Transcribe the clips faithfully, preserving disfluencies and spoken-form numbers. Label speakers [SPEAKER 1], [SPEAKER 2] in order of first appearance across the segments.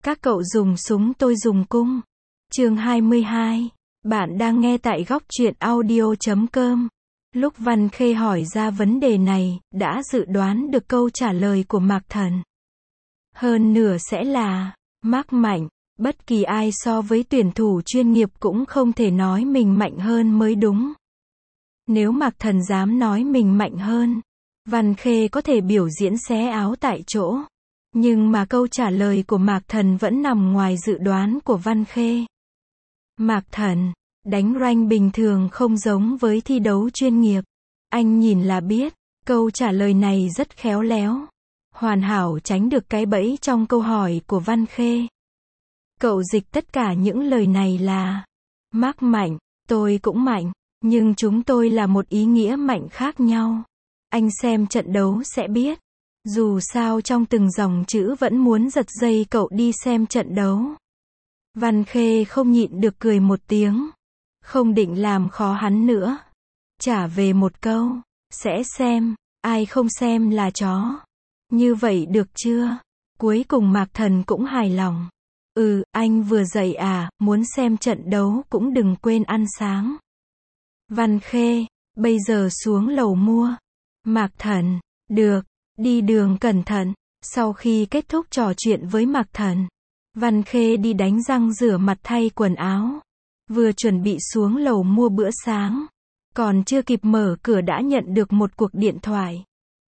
[SPEAKER 1] Các cậu dùng súng tôi dùng cung. Chương hai mươi hai. Bạn đang nghe tại góc truyện audio chấm com. Lúc Văn Khê hỏi ra vấn đề này, đã dự đoán được câu trả lời của Mạc Thần. Hơn nửa sẽ là Mác Mạnh. Bất kỳ ai so với tuyển thủ chuyên nghiệp cũng không thể nói mình mạnh hơn mới đúng. Nếu Mạc Thần dám nói mình mạnh hơn, Văn Khê có thể biểu diễn xé áo tại chỗ. Nhưng mà câu trả lời của Mạc Thần vẫn nằm ngoài dự đoán của Văn Khê. Mạc Thần, đánh rank bình thường không giống với thi đấu chuyên nghiệp. Anh nhìn là biết, câu trả lời này rất khéo léo. Hoàn hảo tránh được cái bẫy trong câu hỏi của Văn Khê. Cậu dịch tất cả những lời này là Mác mạnh, tôi cũng mạnh, nhưng chúng tôi là một ý nghĩa mạnh khác nhau. Anh xem trận đấu sẽ biết. Dù sao trong từng dòng chữ vẫn muốn giật dây cậu đi xem trận đấu. Văn Khê không nhịn được cười một tiếng. Không định làm khó hắn nữa. Trả về một câu. Sẽ xem. Ai không xem là chó. Như vậy được chưa? Cuối cùng Mạc Thần cũng hài lòng. Ừ, anh vừa dậy à, muốn xem trận đấu cũng đừng quên ăn sáng. Văn Khê, bây giờ xuống lầu mua. Mạc Thần, được. Đi đường cẩn thận. Sau khi kết thúc trò chuyện với Mạc Thần, Văn Khê đi đánh răng rửa mặt thay quần áo. Vừa chuẩn bị xuống lầu mua bữa sáng. Còn chưa kịp mở cửa đã nhận được một cuộc điện thoại.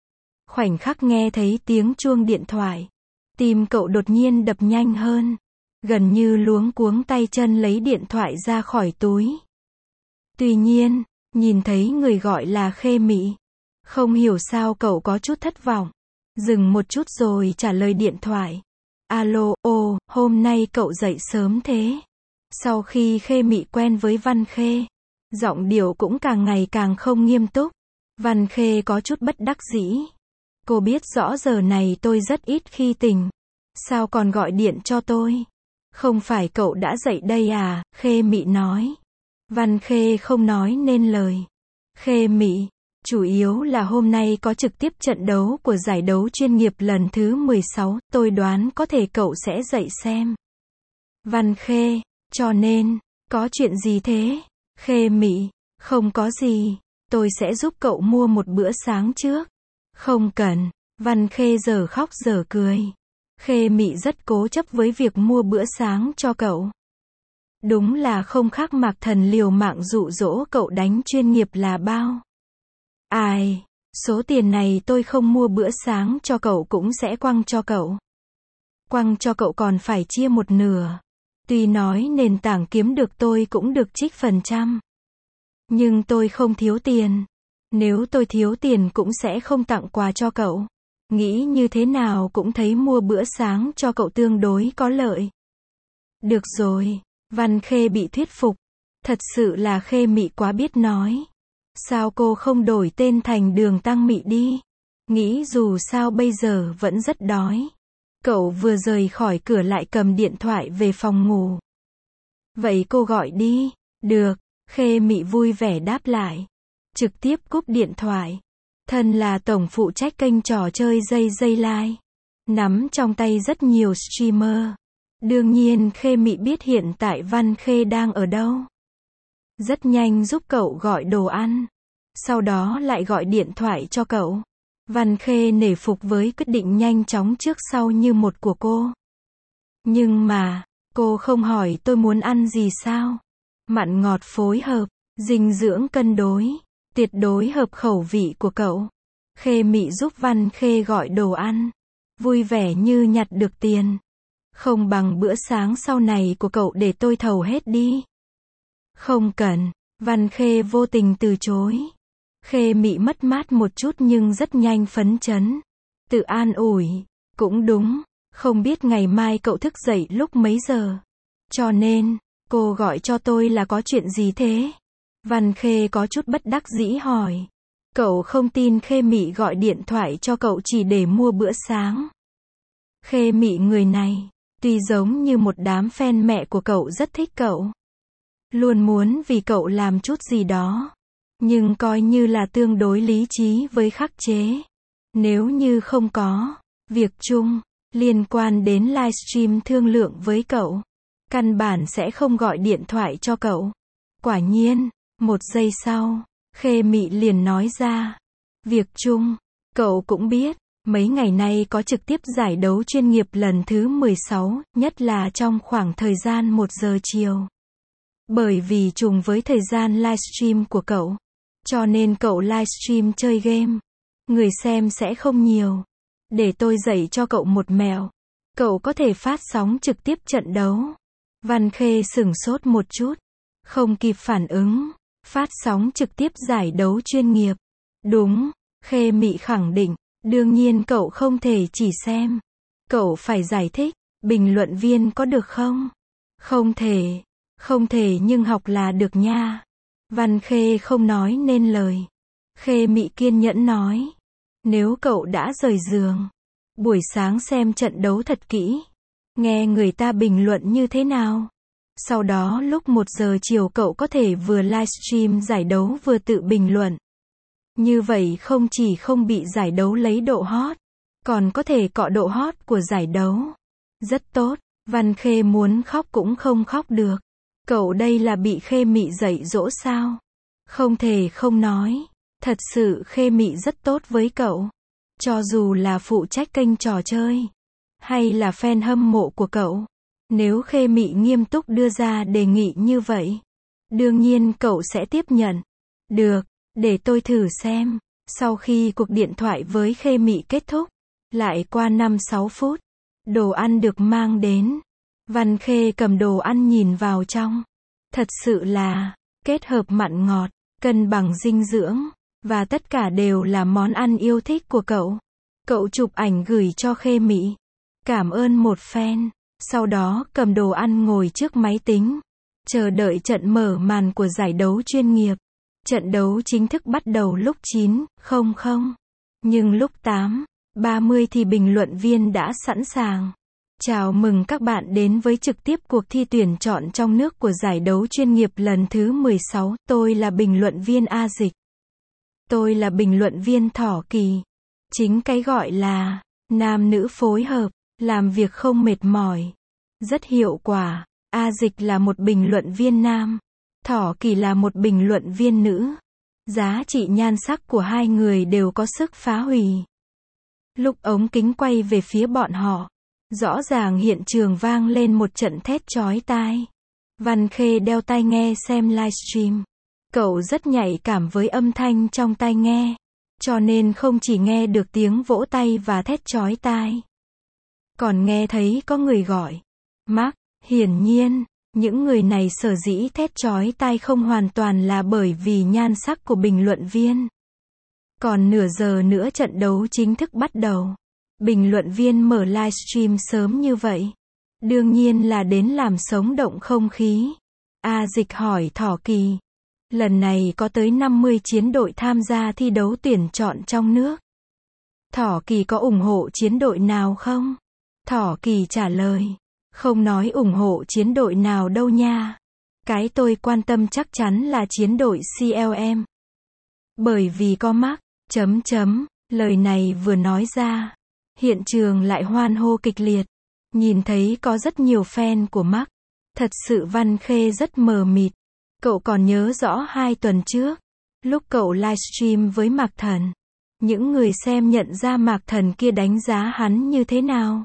[SPEAKER 1] Khoảnh khắc nghe thấy tiếng chuông điện thoại, tim cậu đột nhiên đập nhanh hơn. Gần như luống cuống tay chân lấy điện thoại ra khỏi túi. Tuy nhiên, nhìn thấy người gọi là Khê Mị. Không hiểu sao cậu có chút thất vọng. Dừng một chút rồi trả lời điện thoại. Alo, ồ, hôm nay cậu dậy sớm thế. Sau khi Khê Mị quen với Văn Khê, giọng điệu cũng càng ngày càng không nghiêm túc. Văn Khê có chút bất đắc dĩ. Cô biết rõ giờ này tôi rất ít khi tỉnh. Sao còn gọi điện cho tôi? Không phải cậu đã dậy đây à? Khê Mị nói. Văn Khê không nói nên lời. Khê Mị, chủ yếu là hôm nay có trực tiếp trận đấu của giải đấu chuyên nghiệp lần thứ mười sáu, tôi đoán có thể cậu sẽ dậy xem. Văn Khê, cho nên, có chuyện gì thế? Khê Mị, không có gì, tôi sẽ giúp cậu mua một bữa sáng trước. Không cần. Văn Khê giờ khóc giờ cười. Khê Mị rất cố chấp với việc mua bữa sáng cho cậu. Đúng là không khác Mạc Thần liều mạng dụ dỗ cậu đánh chuyên nghiệp là bao. Ai, số tiền này tôi không mua bữa sáng cho cậu cũng sẽ quăng cho cậu. Quăng cho cậu còn phải chia một nửa. Tuy nói nền tảng kiếm được tôi cũng được trích phần trăm. Nhưng tôi không thiếu tiền. Nếu tôi thiếu tiền cũng sẽ không tặng quà cho cậu. Nghĩ như thế nào cũng thấy mua bữa sáng cho cậu tương đối có lợi. Được rồi, Văn Khê bị thuyết phục. Thật sự là Khê Mị quá biết nói. Sao cô không đổi tên thành Đường Tăng Mị đi? Nghĩ dù sao bây giờ vẫn rất đói. Cậu vừa rời khỏi cửa lại cầm điện thoại về phòng ngủ. Vậy cô gọi đi. Được, Khê Mị vui vẻ đáp lại. Trực tiếp cúp điện thoại. Thân là tổng phụ trách kênh trò chơi dây dây live. Nắm trong tay rất nhiều streamer. Đương nhiên Khê Mị biết hiện tại Văn Khê đang ở đâu. Rất nhanh giúp cậu gọi đồ ăn. Sau đó lại gọi điện thoại cho cậu. Văn Khê nể phục với quyết định nhanh chóng trước sau như một của cô. Nhưng mà, cô không hỏi tôi muốn ăn gì sao? Mặn ngọt phối hợp, dinh dưỡng cân đối, tuyệt đối hợp khẩu vị của cậu. Khê Mị giúp Văn Khê gọi đồ ăn. Vui vẻ như nhặt được tiền. Không bằng bữa sáng sau này của cậu để tôi thầu hết đi. Không cần. Văn Khê vô tình từ chối. Khê Mị mất mát một chút nhưng rất nhanh phấn chấn. Tự an ủi. Cũng đúng. Không biết ngày mai cậu thức dậy lúc mấy giờ. Cho nên, cô gọi cho tôi là có chuyện gì thế? Văn Khê có chút bất đắc dĩ hỏi. Cậu không tin Khê Mị gọi điện thoại cho cậu chỉ để mua bữa sáng. Khê Mị người này, tuy giống như một đám fan mẹ của cậu rất thích cậu. Luôn muốn vì cậu làm chút gì đó. Nhưng coi như là tương đối lý trí với khắc chế. Nếu như không có việc chung, liên quan đến livestream thương lượng với cậu. Căn bản sẽ không gọi điện thoại cho cậu. Quả nhiên, một giây sau, Khê Mị liền nói ra. Việc chung, cậu cũng biết, mấy ngày nay có trực tiếp giải đấu chuyên nghiệp lần thứ mười sáu, nhất là trong khoảng thời gian một giờ chiều. Bởi vì trùng với thời gian livestream của cậu, cho nên cậu livestream chơi game. Người xem sẽ không nhiều. Để tôi dạy cho cậu một mẹo. Cậu có thể phát sóng trực tiếp trận đấu. Văn Khê sửng sốt một chút. Không kịp phản ứng. Phát sóng trực tiếp giải đấu chuyên nghiệp. Đúng, Khê Mị khẳng định. Đương nhiên cậu không thể chỉ xem. Cậu phải giải thích. Bình luận viên có được không? Không thể. Không thể nhưng học là được nha. Văn Khê không nói nên lời. Khê Mị kiên nhẫn nói. Nếu cậu đã rời giường, buổi sáng xem trận đấu thật kỹ. Nghe người ta bình luận như thế nào. Sau đó lúc một giờ chiều cậu có thể vừa livestream giải đấu vừa tự bình luận. Như vậy không chỉ không bị giải đấu lấy độ hot, còn có thể cọ độ hot của giải đấu. Rất tốt, Văn Khê muốn khóc cũng không khóc được. Cậu đây là bị Khê Mị dạy dỗ sao? Không thể không nói. Thật sự Khê Mị rất tốt với cậu. Cho dù là phụ trách kênh trò chơi, hay là fan hâm mộ của cậu. Nếu Khê Mị nghiêm túc đưa ra đề nghị như vậy, đương nhiên cậu sẽ tiếp nhận. Được, để tôi thử xem. Sau khi cuộc điện thoại với Khê Mị kết thúc, lại qua năm sáu phút, đồ ăn được mang đến. Văn Khê cầm đồ ăn nhìn vào trong. Thật sự là, kết hợp mặn ngọt, cân bằng dinh dưỡng, và tất cả đều là món ăn yêu thích của cậu. Cậu chụp ảnh gửi cho Khê Mị. Cảm ơn một fan. Sau đó cầm đồ ăn ngồi trước máy tính. Chờ đợi trận mở màn của giải đấu chuyên nghiệp. Trận đấu chính thức bắt đầu lúc chín giờ. Nhưng lúc tám giờ ba mươi thì bình luận viên đã sẵn sàng. Chào mừng các bạn đến với trực tiếp cuộc thi tuyển chọn trong nước của giải đấu chuyên nghiệp lần thứ mười sáu. Tôi là bình luận viên A Dịch. Tôi là bình luận viên Thỏ Kỳ. Chính cái gọi là nam nữ phối hợp, làm việc không mệt mỏi, rất hiệu quả. A Dịch là một bình luận viên nam, Thỏ Kỳ là một bình luận viên nữ. Giá trị nhan sắc của hai người đều có sức phá hủy. Lúc ống kính quay về phía bọn họ, rõ ràng hiện trường vang lên một trận thét chói tai. Văn Khê đeo tai nghe xem livestream. Cậu rất nhạy cảm với âm thanh trong tai nghe, cho nên không chỉ nghe được tiếng vỗ tay và thét chói tai, còn nghe thấy có người gọi Mark. Hiển nhiên, những người này sở dĩ thét chói tai không hoàn toàn là bởi vì nhan sắc của bình luận viên. Còn nửa giờ nữa trận đấu chính thức bắt đầu. Bình luận viên mở livestream sớm như vậy, đương nhiên là đến làm sống động không khí. A Dịch hỏi Thỏ Kỳ. Lần này có tới năm mươi chiến đội tham gia thi đấu tuyển chọn trong nước. Thỏ Kỳ có ủng hộ chiến đội nào không? Thỏ Kỳ trả lời. Không nói ủng hộ chiến đội nào đâu nha. Cái tôi quan tâm chắc chắn là chiến đội xê lờ em. Bởi vì có Mark, chấm chấm, lời này vừa nói ra. Hiện trường lại hoan hô kịch liệt. Nhìn thấy có rất nhiều fan của Mark. Thật sự Văn Khê rất mờ mịt. Cậu còn nhớ rõ hai tuần trước, lúc cậu livestream với Mạc Thần, những người xem nhận ra Mạc Thần kia đánh giá hắn như thế nào?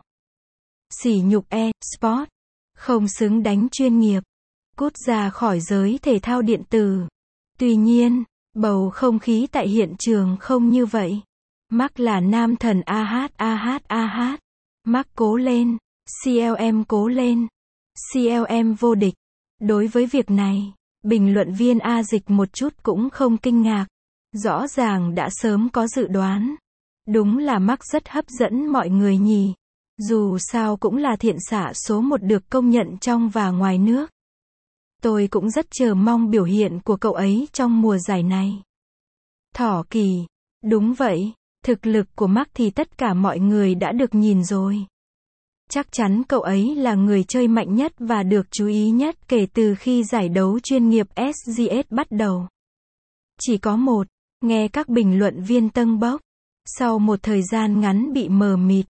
[SPEAKER 1] Sỉ nhục e-sport, không xứng đánh chuyên nghiệp, cút ra khỏi giới thể thao điện tử. Tuy nhiên, bầu không khí tại hiện trường không như vậy. Mark là nam thần a hát a hát a hát. Mark cố lên, xê lờ em cố lên, xê lờ em vô địch. Đối với việc này, bình luận viên A Dịch một chút cũng không kinh ngạc. Rõ ràng đã sớm có dự đoán. Đúng là Mark rất hấp dẫn mọi người nhỉ. Dù sao cũng là thiện xạ số một được công nhận trong và ngoài nước. Tôi cũng rất chờ mong biểu hiện của cậu ấy trong mùa giải này. Thỏ Kỳ. Đúng vậy, thực lực của Mark thì tất cả mọi người đã được nhìn rồi. Chắc chắn cậu ấy là người chơi mạnh nhất và được chú ý nhất kể từ khi giải đấu chuyên nghiệp ét giê ét bắt đầu. Chỉ có một, nghe các bình luận viên tâng bốc. Sau một thời gian ngắn bị mờ mịt,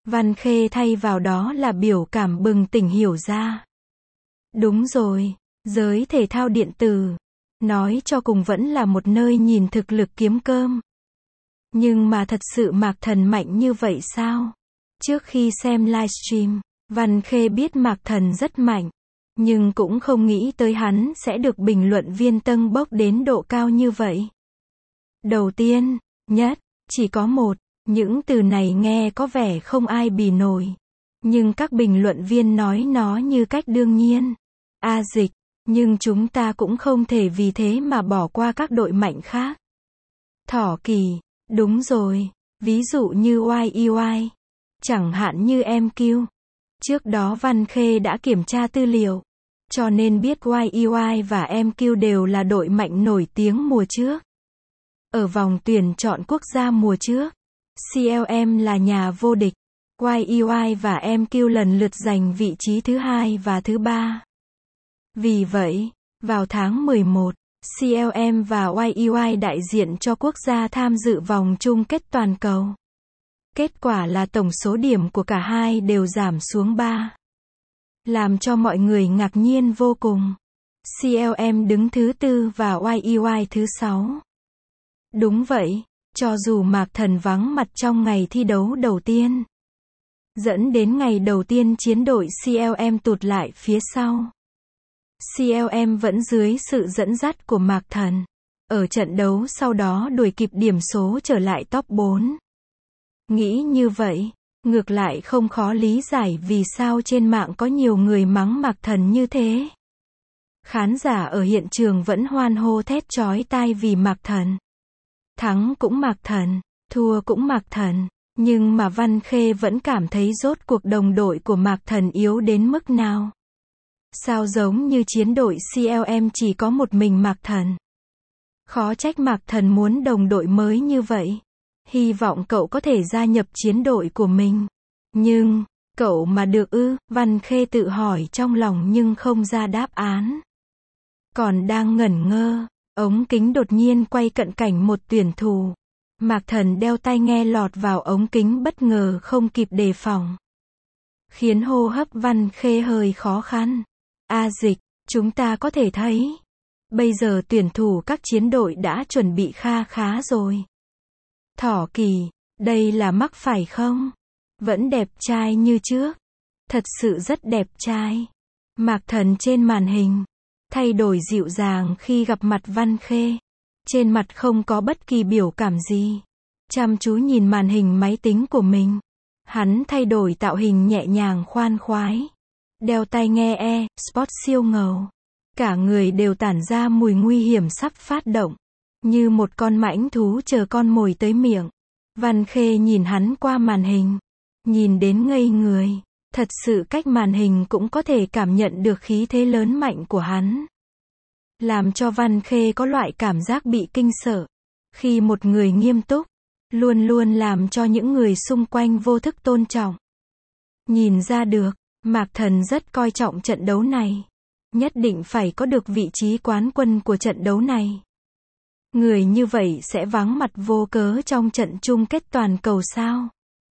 [SPEAKER 1] Văn Khê thay vào đó là biểu cảm bừng tỉnh hiểu ra. Đúng rồi, giới thể thao điện tử, nói cho cùng vẫn là một nơi nhìn thực lực kiếm cơm. Nhưng mà thật sự Mạc Thần mạnh như vậy sao? Trước khi xem livestream, Văn Khê biết Mạc Thần rất mạnh, nhưng cũng không nghĩ tới hắn sẽ được bình luận viên tâng bốc đến độ cao như vậy. Đầu tiên, nhất, chỉ có một, những từ này nghe có vẻ không ai bì nổi. Nhưng các bình luận viên nói nó như cách đương nhiên. A dịch, nhưng chúng ta cũng không thể vì thế mà bỏ qua các đội mạnh khác. Thỏ Kỳ, đúng rồi, ví dụ như Y E Y, chẳng hạn như em quy. Trước đó Văn Khê đã kiểm tra tư liệu, cho nên biết Y E Y và em quy đều là đội mạnh nổi tiếng mùa trước. Ở vòng tuyển chọn quốc gia mùa trước, xê lờ em là nhà vô địch, Y E Y và em quy lần lượt giành vị trí thứ hai và thứ ba. Vì vậy, vào tháng mười một, xê lờ em và Y E Y đại diện cho quốc gia tham dự vòng chung kết toàn cầu. Kết quả là tổng số điểm của cả hai đều giảm xuống ba. Làm cho mọi người ngạc nhiên vô cùng. xê lờ em đứng thứ tư và Y E Y thứ sáu. Đúng vậy, cho dù Mạc Thần vắng mặt trong ngày thi đấu đầu tiên, dẫn đến ngày đầu tiên chiến đội xê lờ em tụt lại phía sau. xê lờ em vẫn dưới sự dẫn dắt của Mạc Thần. Ở trận đấu sau đó đuổi kịp điểm số trở lại top bốn. Nghĩ như vậy, ngược lại không khó lý giải vì sao trên mạng có nhiều người mắng Mạc Thần như thế. Khán giả ở hiện trường vẫn hoan hô thét chói tai vì Mạc Thần. Thắng cũng Mạc Thần, thua cũng Mạc Thần, nhưng mà Văn Khê vẫn cảm thấy rốt cuộc đồng đội của Mạc Thần yếu đến mức nào. Sao giống như chiến đội xê lờ em chỉ có một mình Mạc Thần. Khó trách Mạc Thần muốn đồng đội mới như vậy. Hy vọng cậu có thể gia nhập chiến đội của mình. Nhưng, cậu mà được ư? Văn Khê tự hỏi trong lòng nhưng không ra đáp án. Còn đang ngẩn ngơ, ống kính đột nhiên quay cận cảnh một tuyển thủ. Mạc Thần đeo tai nghe lọt vào ống kính bất ngờ không kịp đề phòng, khiến hô hấp Văn Khê hơi khó khăn. A dịch, chúng ta có thể thấy, bây giờ tuyển thủ các chiến đội đã chuẩn bị kha khá rồi. Thỏ Kỳ, đây là mắc phải không? Vẫn đẹp trai như trước. Thật sự rất đẹp trai. Mạc Thần trên màn hình, thay đổi dịu dàng khi gặp mặt Văn Khê. Trên mặt không có bất kỳ biểu cảm gì. Chăm chú nhìn màn hình máy tính của mình. Hắn thay đổi tạo hình nhẹ nhàng khoan khoái. Đeo tai nghe e, sport siêu ngầu. Cả người đều tản ra mùi nguy hiểm sắp phát động. Như một con mãnh thú chờ con mồi tới miệng. Văn Khê nhìn hắn qua màn hình. Nhìn đến ngây người. Thật sự cách màn hình cũng có thể cảm nhận được khí thế lớn mạnh của hắn. Làm cho Văn Khê có loại cảm giác bị kinh sợ. Khi một người nghiêm túc, luôn luôn làm cho những người xung quanh vô thức tôn trọng. Nhìn ra được, Mạc Thần rất coi trọng trận đấu này. Nhất định phải có được vị trí quán quân của trận đấu này. Người như vậy sẽ vắng mặt vô cớ trong trận chung kết toàn cầu sao?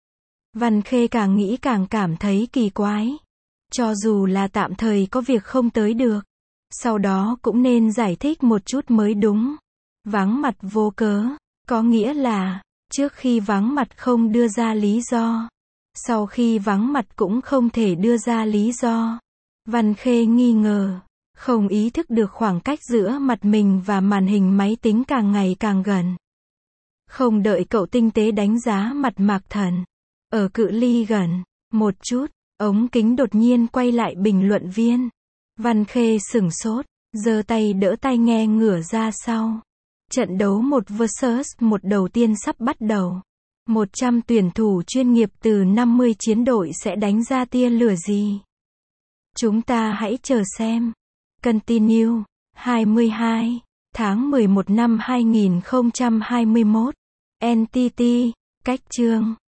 [SPEAKER 1] Văn Khê càng nghĩ càng cảm thấy kỳ quái. Cho dù là tạm thời có việc không tới được, sau đó cũng nên giải thích một chút mới đúng. Vắng mặt vô cớ, có nghĩa là, trước khi vắng mặt không đưa ra lý do. Sau khi vắng mặt cũng không thể đưa ra lý do. Văn Khê nghi ngờ, không ý thức được khoảng cách giữa mặt mình và màn hình máy tính càng ngày càng gần. Không đợi cậu tinh tế đánh giá mặt Mạc Thần. Ở cự ly gần, một chút, ống kính đột nhiên quay lại bình luận viên. Văn Khê sửng sốt, giơ tay đỡ tai nghe ngửa ra sau. Trận đấu một versus một đầu tiên sắp bắt đầu. một trăm tuyển thủ chuyên nghiệp từ năm mươi chiến đội sẽ đánh ra tia lửa gì? Chúng ta hãy chờ xem. Continue, hai mươi hai, tháng mười một năm hai nghìn không trăm hai mươi mốt. en tê tê, cách chương.